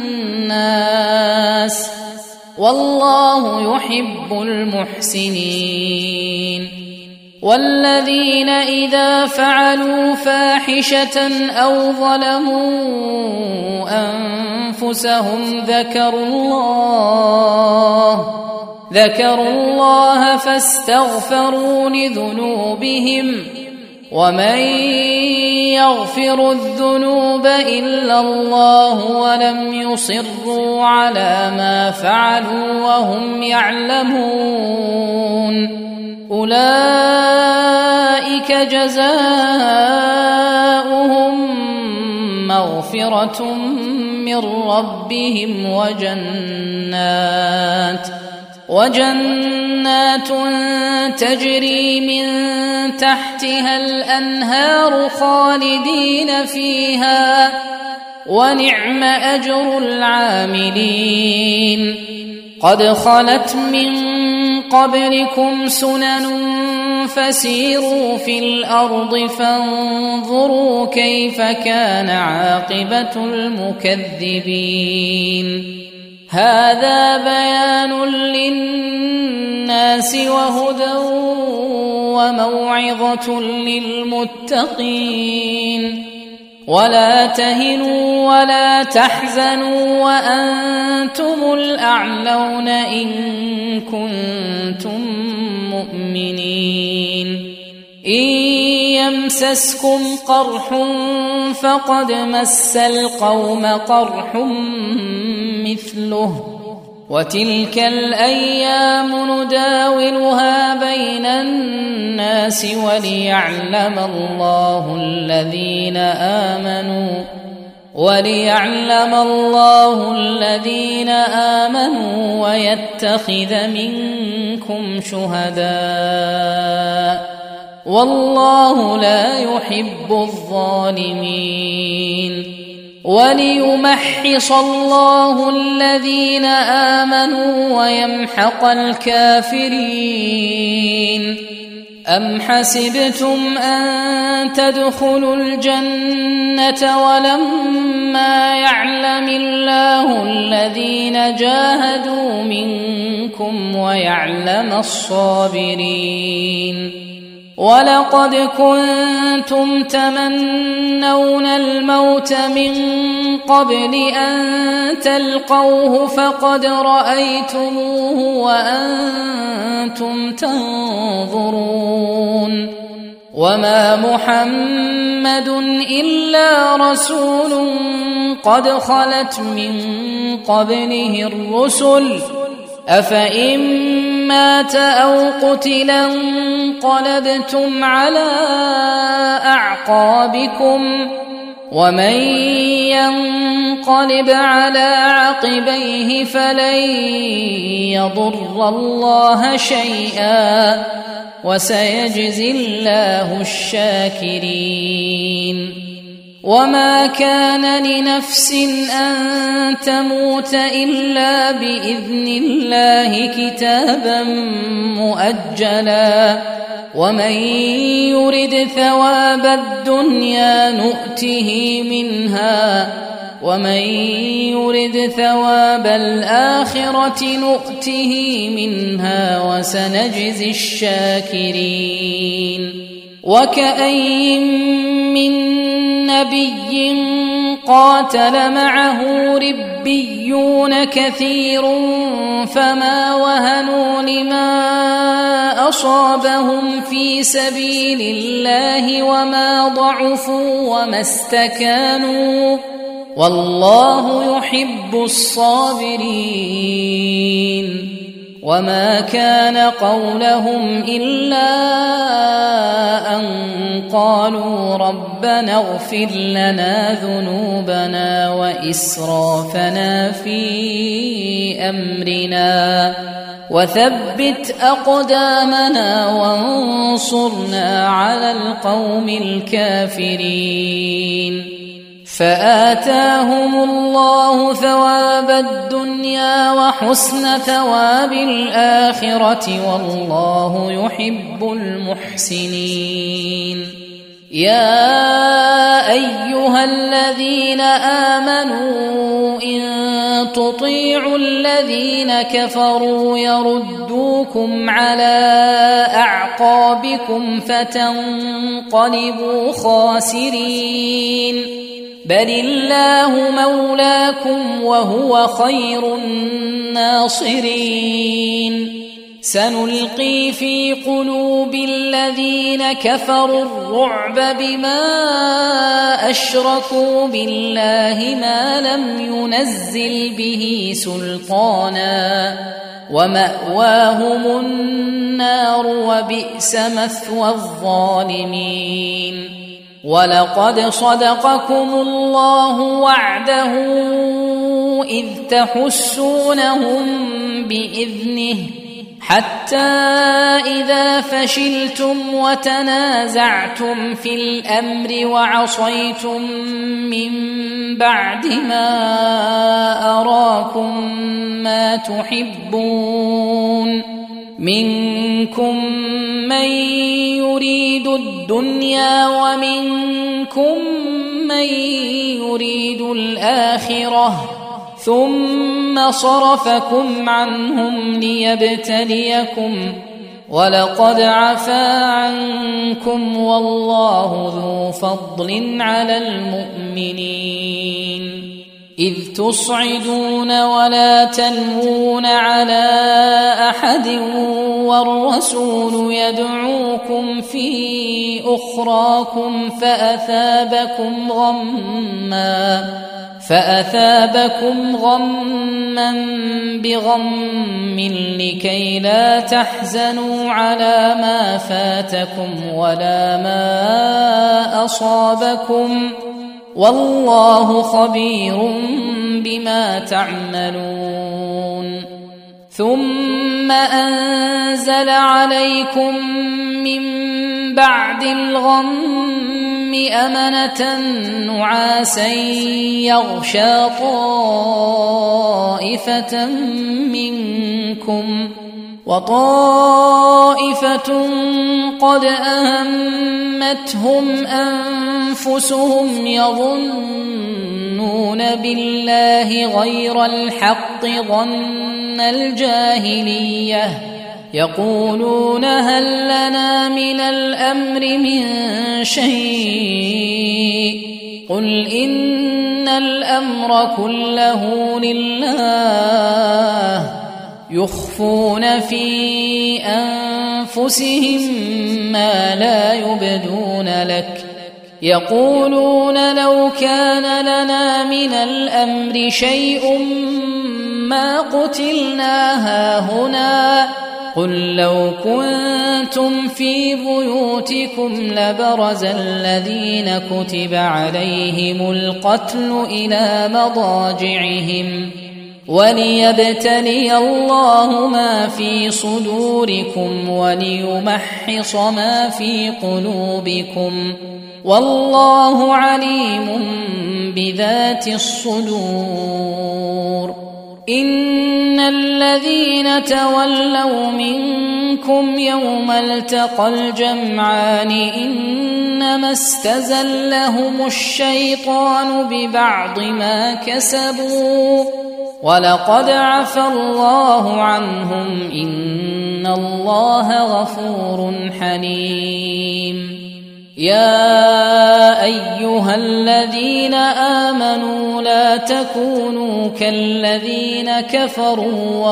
الناس والله يحب المحسنين والذين إذا فعلوا فاحشة أو ظلموا أنفسهم ذكروا الله فاستغفروا لذنوبهم ومن يغفر الذنوب إلا الله ولم يصروا على ما فعلوا وهم يعلمون أولئك جزاؤهم مغفرة من ربهم وجنات تجري من تحتها الأنهار خالدين فيها ونعم أجر العاملين قد خلت من قبلكم سنن فسيروا في الأرض فانظروا كيف كان عاقبة المكذبين هذا بيان للناس وهدى وموعظة للمتقين ولا تهنوا ولا تحزنوا وأنتم الأعلون إن كنتم مؤمنين إن يمسسكم قرح فقد مس القوم قرح مثله وتلك الأيام نداولها بين الناس وليعلم الله الذين آمنوا ويتخذ منكم شهداء والله لا يحب الظالمين وليمحص الله الذين آمنوا ويمحق الكافرين أم حسبتم أن تدخلوا الجنة ولما يعلم الله الذين جاهدوا منكم ويعلم الصابرين ولقد كنتم تمنون الموت من قبل أن تلقوه فقد رأيتموه وأنتم تنظرون وما محمد إلا رسول قد خلت من قبله الرسل أفإن مات أو قتلا انقلبتم على أعقابكم ومن ينقلب على عقبيه فلن يضر الله شيئا وسيجزي الله الشاكرين وما كان لنفس أن تموت إلا بإذن الله كتابا مؤجلا ومن يرد ثواب الدنيا نؤته منها ومن يرد ثواب الآخرة نؤته منها وسنجزي الشاكرين وكأين من نبي قاتل معه ربيون كثير فما وهنوا لما أصابهم في سبيل الله وما ضعفوا وما استكانوا والله يحب الصابرين وما كان قولهم إلا أن قالوا ربنا اغفر لنا ذنوبنا وإسرافنا في أمرنا وثبت أقدامنا وانصرنا على القوم الكافرين فآتاهم الله ثواب الدنيا وحسن ثواب الآخرة والله يحب المحسنين يا أيها الذين آمنوا إن تطيعوا الذين كفروا يردوكم على أعقابكم فتنقلبوا خاسرين بل الله مولاكم وهو خير الناصرين سنلقي في قلوب الذين كفروا الرعب بما أشركوا بالله ما لم ينزل به سلطانا ومأواهم النار وبئس مثوى الظالمين ولقد صدقكم الله وعده إذ تحسونهم بإذنه حتى إذا فشلتم وتنازعتم في الأمر وعصيتم من بعد ما أراكم ما تحبون منكم من يريد الدنيا ومنكم من يريد الآخرة ثم صرفكم عنهم ليبتليكم ولقد عفا عنكم والله ذو فضل على المؤمنين إذ تصعدون ولا تلوون على أحد والرسول يدعوكم في أخراكم فأثابكم غما بغم لكي لا تحزنوا على ما فاتكم ولا ما أصابكم والله خبير بما تعملون ثم أنزل عليكم من بعد الغم أمنة نعاسا يغشى طائفة منكم وطائفة قد أهمتهم أنفسهم يظنون بالله غير الحق ظن الجاهلية يقولون هل لنا من الأمر من شيء قل إن الأمر كله لله يخفون في أنفسهم ما لا يبدون لك يقولون لو كان لنا من الأمر شيء ما قتلنا هاهنا قل لو كنتم في بيوتكم لبرز الذين كتب عليهم القتل إلى مضاجعهم وليبتلي الله ما في صدوركم وليمحص ما في قلوبكم والله عليم بذات الصدور إن الذين تولوا منكم يوم التقى الجمعان إنما استزلهم الشيطان ببعض ما كسبوا ولقد عفى الله عنهم إن الله غفور حليم يا أيها الذين آمنوا لا تكونوا كالذين كفروا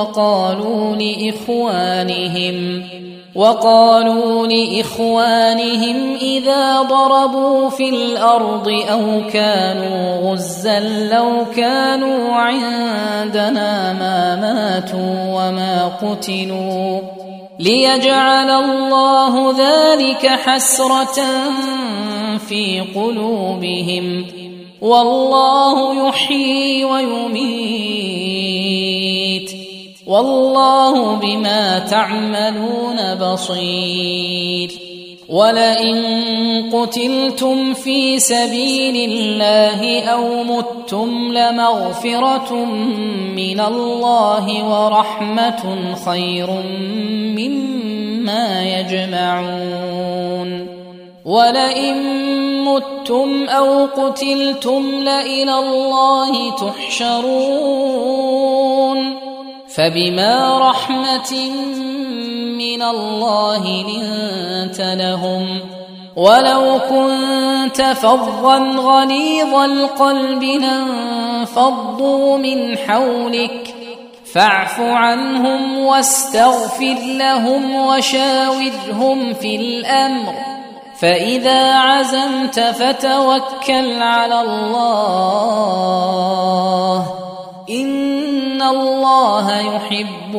وقالوا لإخوانهم إذا ضربوا في الأرض أو كانوا غزا لو كانوا عندنا ما ماتوا وما قتلوا ليجعل الله ذلك حسرة في قلوبهم والله يحيي ويميت والله بما تعملون بصير ولئن قتلتم في سبيل الله أو متم لمغفرة من الله ورحمة خير مما يجمعون ولئن متم أو قتلتم لإلى الله تحشرون فبما رحمة من الله لنت لهم ولو كنت فظا غليظ القلب لانفضوا من حولك فاعف عنهم واستغفر لهم وشاورهم في الأمر فإذا عزمت فتوكل على الله إن الله يحب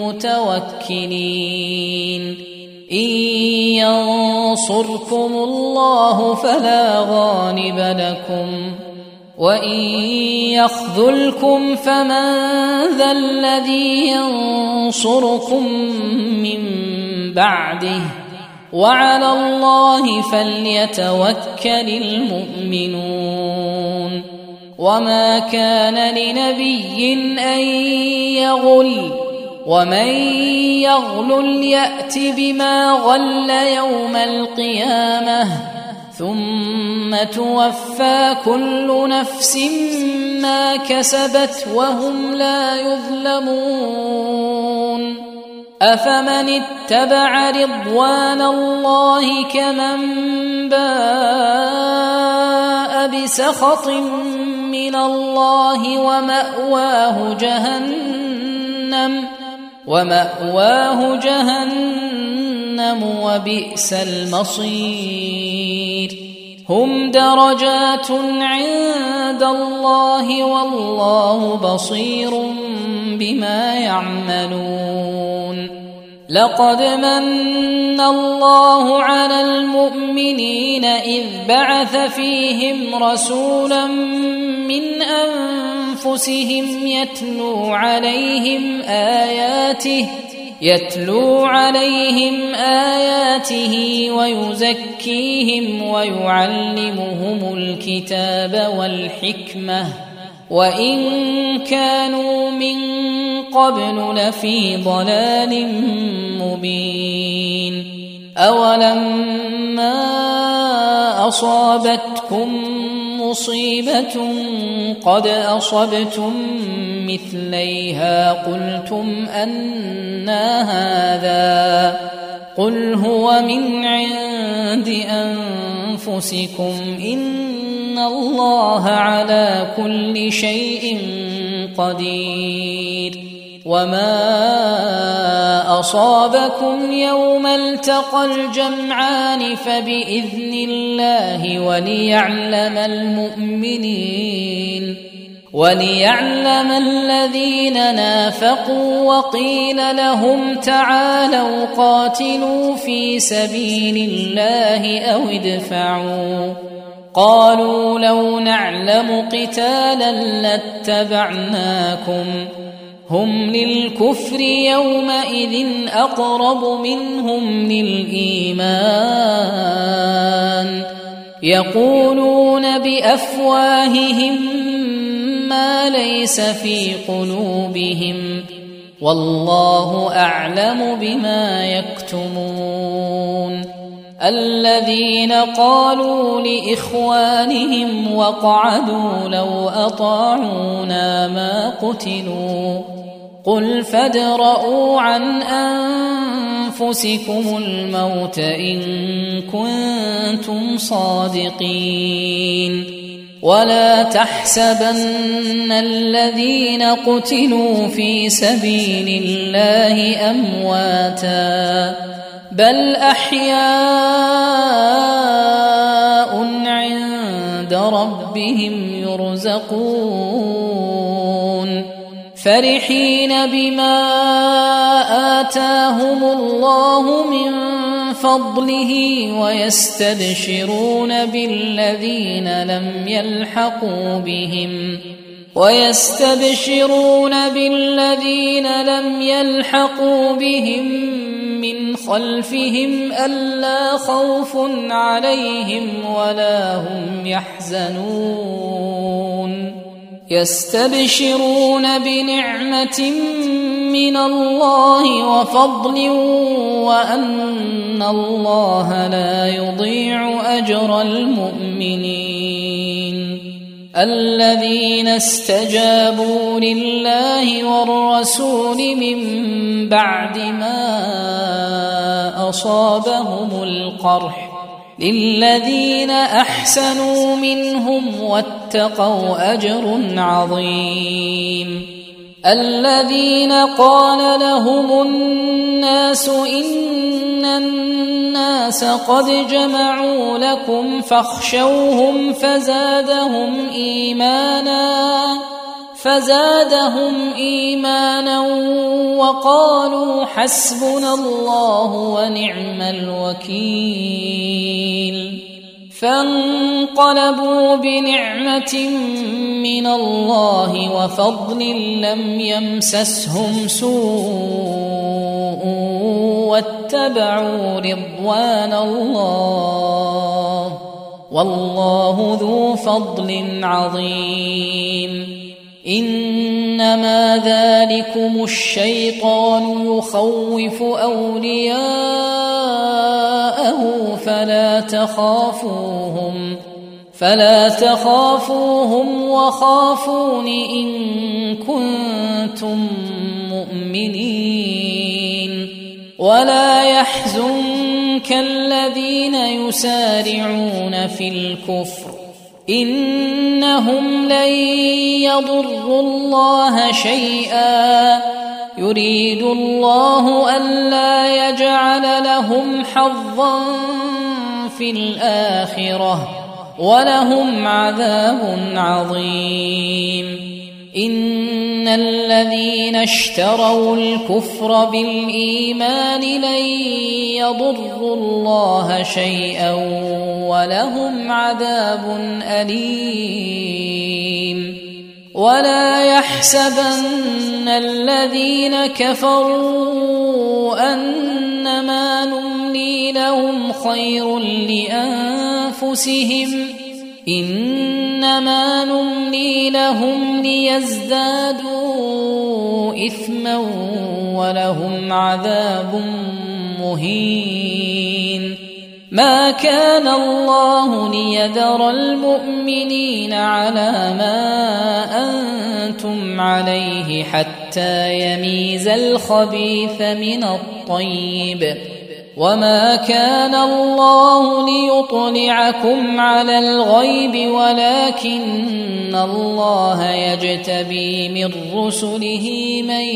المتوكلين إن ينصركم الله فلا غالب لكم وإن يخذلكم فمن ذا الذي ينصركم من بعده وعلى الله فليتوكل المؤمنون وما كان لنبي أن يغل ومن يغلل يأت بما غل يوم القيامة ثم توفى كل نفس ما كسبت وهم لا يظلمون أفمن اتبع رضوان الله كمن باء بسخط من الله ومأواه جهنم وبئس المصير هم درجات عند الله والله بصير بما يعملون لقد من الله على المؤمنين إذ بعث فيهم رسولا من أنفسهم يتلو عليهم آياته ويزكيهم ويعلمهم الكتاب والحكمة وإن كانوا من قبل لفي ضلال مبين أولما أصابتكم مصيبة قد أصبتم مثليها قلتم أنى هذا قل هو من عند أنفسكم إن الله على كل شيء قدير وما أصابكم يوم التقى الجمعان فبإذن الله وليعلم الذين نافقوا وقيل لهم تعالوا قاتلوا في سبيل الله أو ادفعوا قالوا لو نعلم قتالا لاتبعناكم هم للكفر يومئذ أقرب منهم للإيمان يقولون بأفواههم ما ليس في قلوبهم والله أعلم بما يكتمون الذين قالوا لإخوانهم وقعدوا لو أطاعونا ما قتلوا قل فادرءوا عن أنفسكم الموت إن كنتم صادقين ولا تحسبن الذين قتلوا في سبيل الله أمواتا بل أحياء عند ربهم يرزقون فرحين بما آتاهم الله من فضله ويستبشرون بالذين لم يلحقوا بهم من خلفهم ألا خوف عليهم ولا هم يحزنون يستبشرون بنعمة من الله وفضل وأن الله لا يضيع أجر المؤمنين الذين استجابوا لله والرسول من بعد ما أصابهم القرح للذين أحسنوا منهم واتقوا أجر عظيم الذين قال لهم الناس إن الناس قد جمعوا لكم فاخشوهم فزادهم إيمانا وقالوا حسبنا الله ونعم الوكيل فانقلبوا بنعمة من الله وفضل لم يمسسهم سوء واتبعوا رضوان الله والله ذو فضل عظيم إنما ذلكم الشيطان يخوف أولياءه فلا تخافوهم وخافون إن كنتم مؤمنين ولا يحزنك الذين يسارعون في الكفر إنهم لن يضروا الله شيئا يريد الله ألا يجعل لهم حظا في الآخرة ولهم عذاب عظيم إن الذين اشتروا الكفر بالإيمان لن يضروا الله شيئا ولهم عذاب أليم ولا يحسبن الذين كفروا أنما نملي لهم خير لأنفسهم إنما نملي لهم ليزدادوا إثما ولهم عذاب مهين ما كان الله ليذر المؤمنين على ما أنتم عليه حتى يميز الخبيث من الطيب وما كان الله ليطلعكم على الغيب ولكن الله يجتبي من رسله من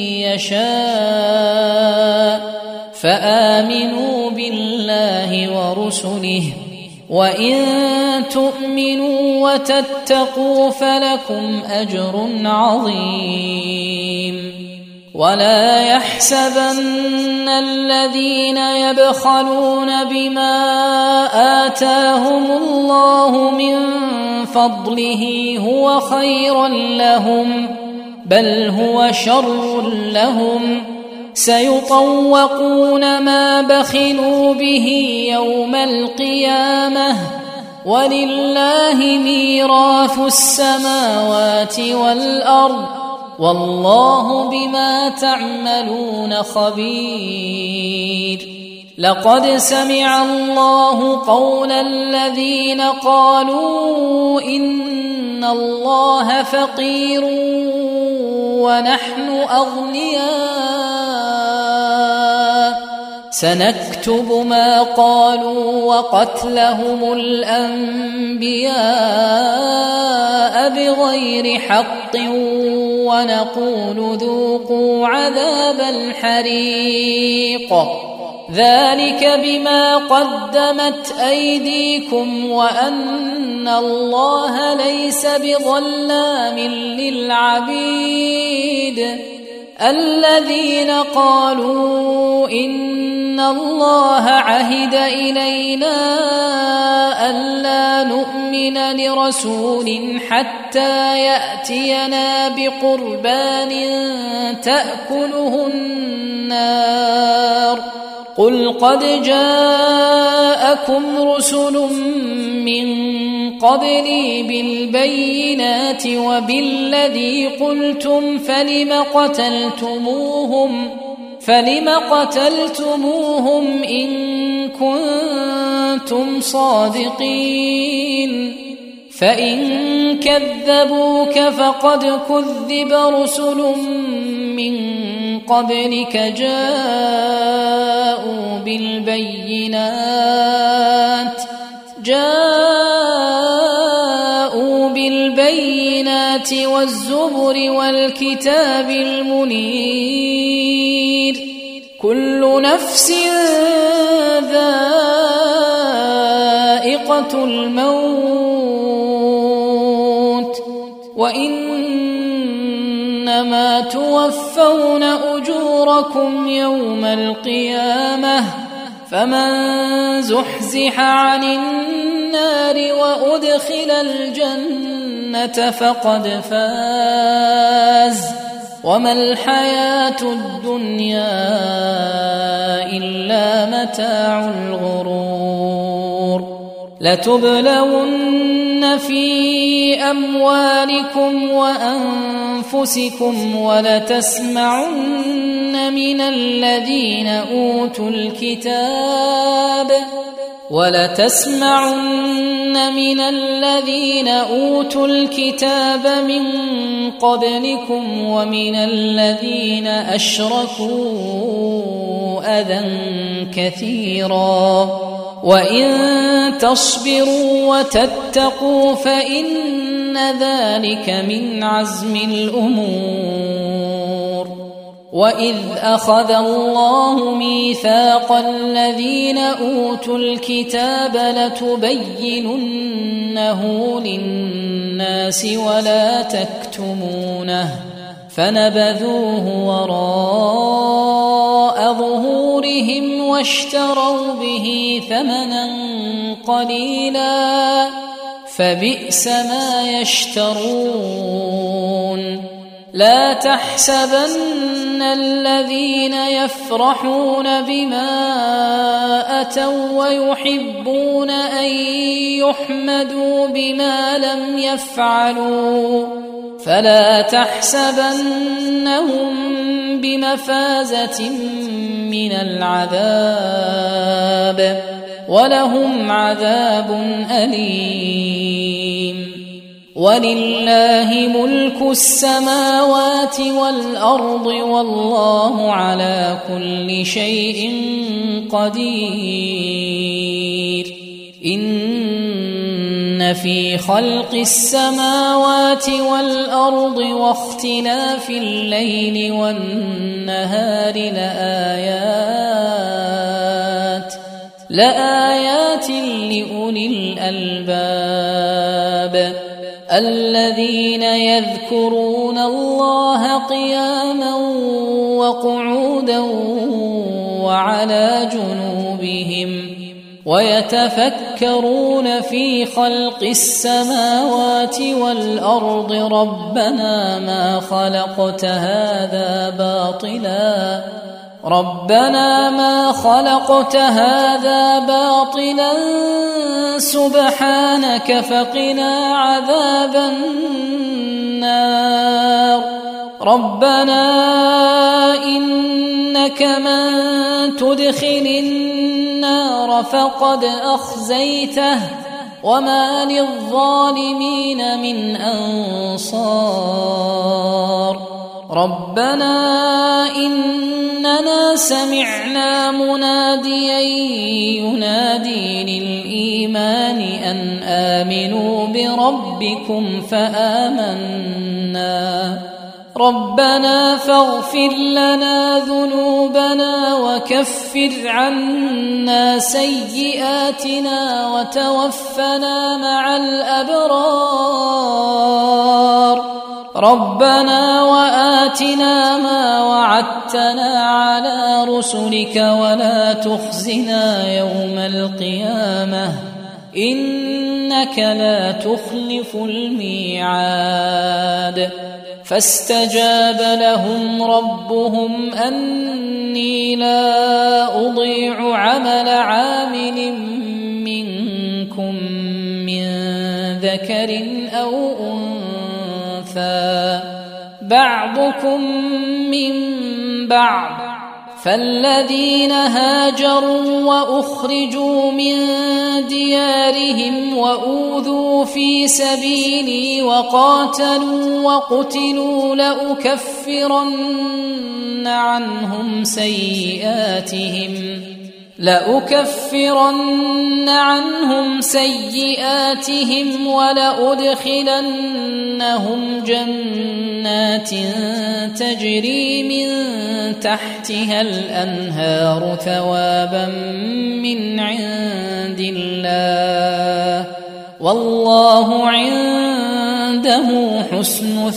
يشاء فآمنوا بالله ورسله وإن تؤمنوا وتتقوا فلكم أجر عظيم ولا يحسبن الذين يبخلون بما آتاهم الله من فضله هو خيرا لهم بل هو شر لهم سيطوقون ما بخلوا به يوم القيامة ولله ميراث السماوات والأرض والله بما تعملون خبير لقد سمع الله قول الذين قالوا إن الله فقير ونحن أغنياء سنكتب ما قالوا وقتلهم الأنبياء بغير حق ونقول ذوقوا عذاب الحريق ذلك بما قدمت أيديكم وأن الله ليس بظلام للعبيد الذين قالوا إن الله عهد إلينا ألا نؤمن لرسول حتى يأتينا بقربان تأكله النار قل قد جاءكم رسل من قبلي بالبينات وبالذي قلتم فلم قتلتموهم إن كنتم صادقين فإن كذبوك فقد كذب رسل من قبلك جاءوا بالبينات البينات والزبر والكتاب المنير كل نفس ذائقة الموت وإنما توفون أجوركم يوم القيامة فمن زحزح عن النار وأدخل الجنة فقد فاز وما الحياة الدنيا إلا متاع الغرور لتبلون في أموالكم وأنفسكم ولتسمعن من الذين أوتوا الكتاب من قبلكم ومن الذين أشركوا أذى كثيرا وإن تصبروا وتتقوا فإن ذلك من عزم الأمور وإذ أخذ الله ميثاق الذين أوتوا الكتاب لتبيننه للناس ولا تكتمونه فنبذوه وراء ظهورهم واشتروا به ثمنا قليلا فبئس ما يشترون لا تحسبن الذين يفرحون بما أتوا ويحبون أن يحمدوا بما لم يفعلوا فلا تحسبنهم بمفازة من العذاب ولهم عذاب أليم ولله ملك السماوات والأرض والله على كل شيء قدير إن في خلق السماوات والأرض واختلاف الليل والنهار لآيات لأولي الألباب الذين يذكرون الله قياما وقعودا وعلى جنوبهم ويتفكرون في خلق السماوات والأرض ربنا ما خلقت هذا باطلا سبحانك فقنا عذاب النار ربنا إنك من تدخل النار فقد أخزيته وما للظالمين من أنصار ربنا إننا سمعنا مناديا ينادي للإيمان أن آمنوا بربكم فآمنا ربنا فاغفر لنا ذنوبنا وكفر عنا سيئاتنا وتوفنا مع الأبرار ربنا وآتنا ما وعدتنا على رسلك ولا تخزنا يوم القيامة إنك لا تخلف الميعاد فاستجاب لهم ربهم أني لا أضيع عمل عامل منكم من ذكر أو أنثى بعضكم من بعض فالذين هاجروا وأخرجوا من ديارهم وأوذوا في سبيلي وقاتلوا وقتلوا لأكفرن عنهم سيئاتهم ولأدخلنهم جنات تجري من تحتها الأنهار ثوابا من عند الله والله عنده حسن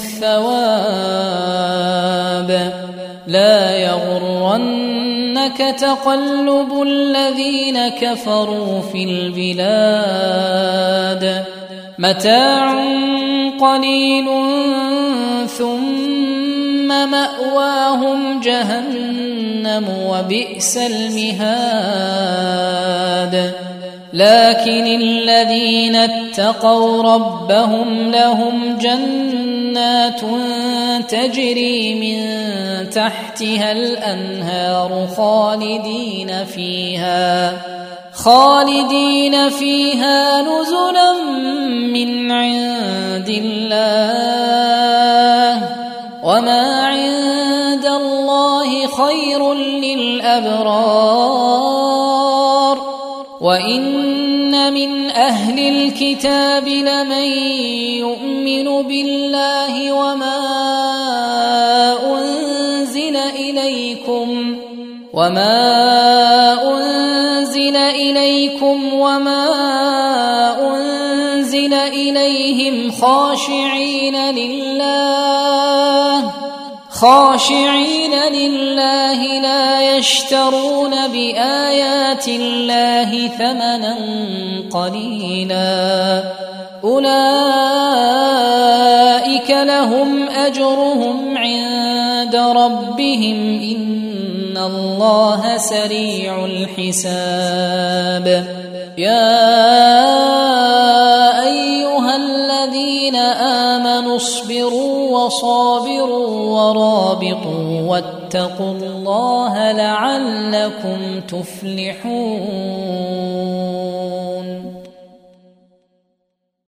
الثواب لا يغرنك تقلب الذين كفروا في البلاد متاع قليل ثم مأواهم جهنم وبئس المهاد لكن الذين اتقوا ربهم لهم جنات تجري من تحتها الأنهار خالدين فيها نزلا من عند الله وما عند الله خير للأبرار وإن من أهل الكتاب لمن يؤمن بالله وما أنزل إليكم وما أنزل إليهم خاشعين لله لا يشترون بآيات الله ثمنا قليلا أولئك لهم أجرهم عند ربهم إن الله سريع الحساب يا أيها الذين آمنوا اصبروا وصابروا ورابطوا واتقوا الله لعلكم تفلحون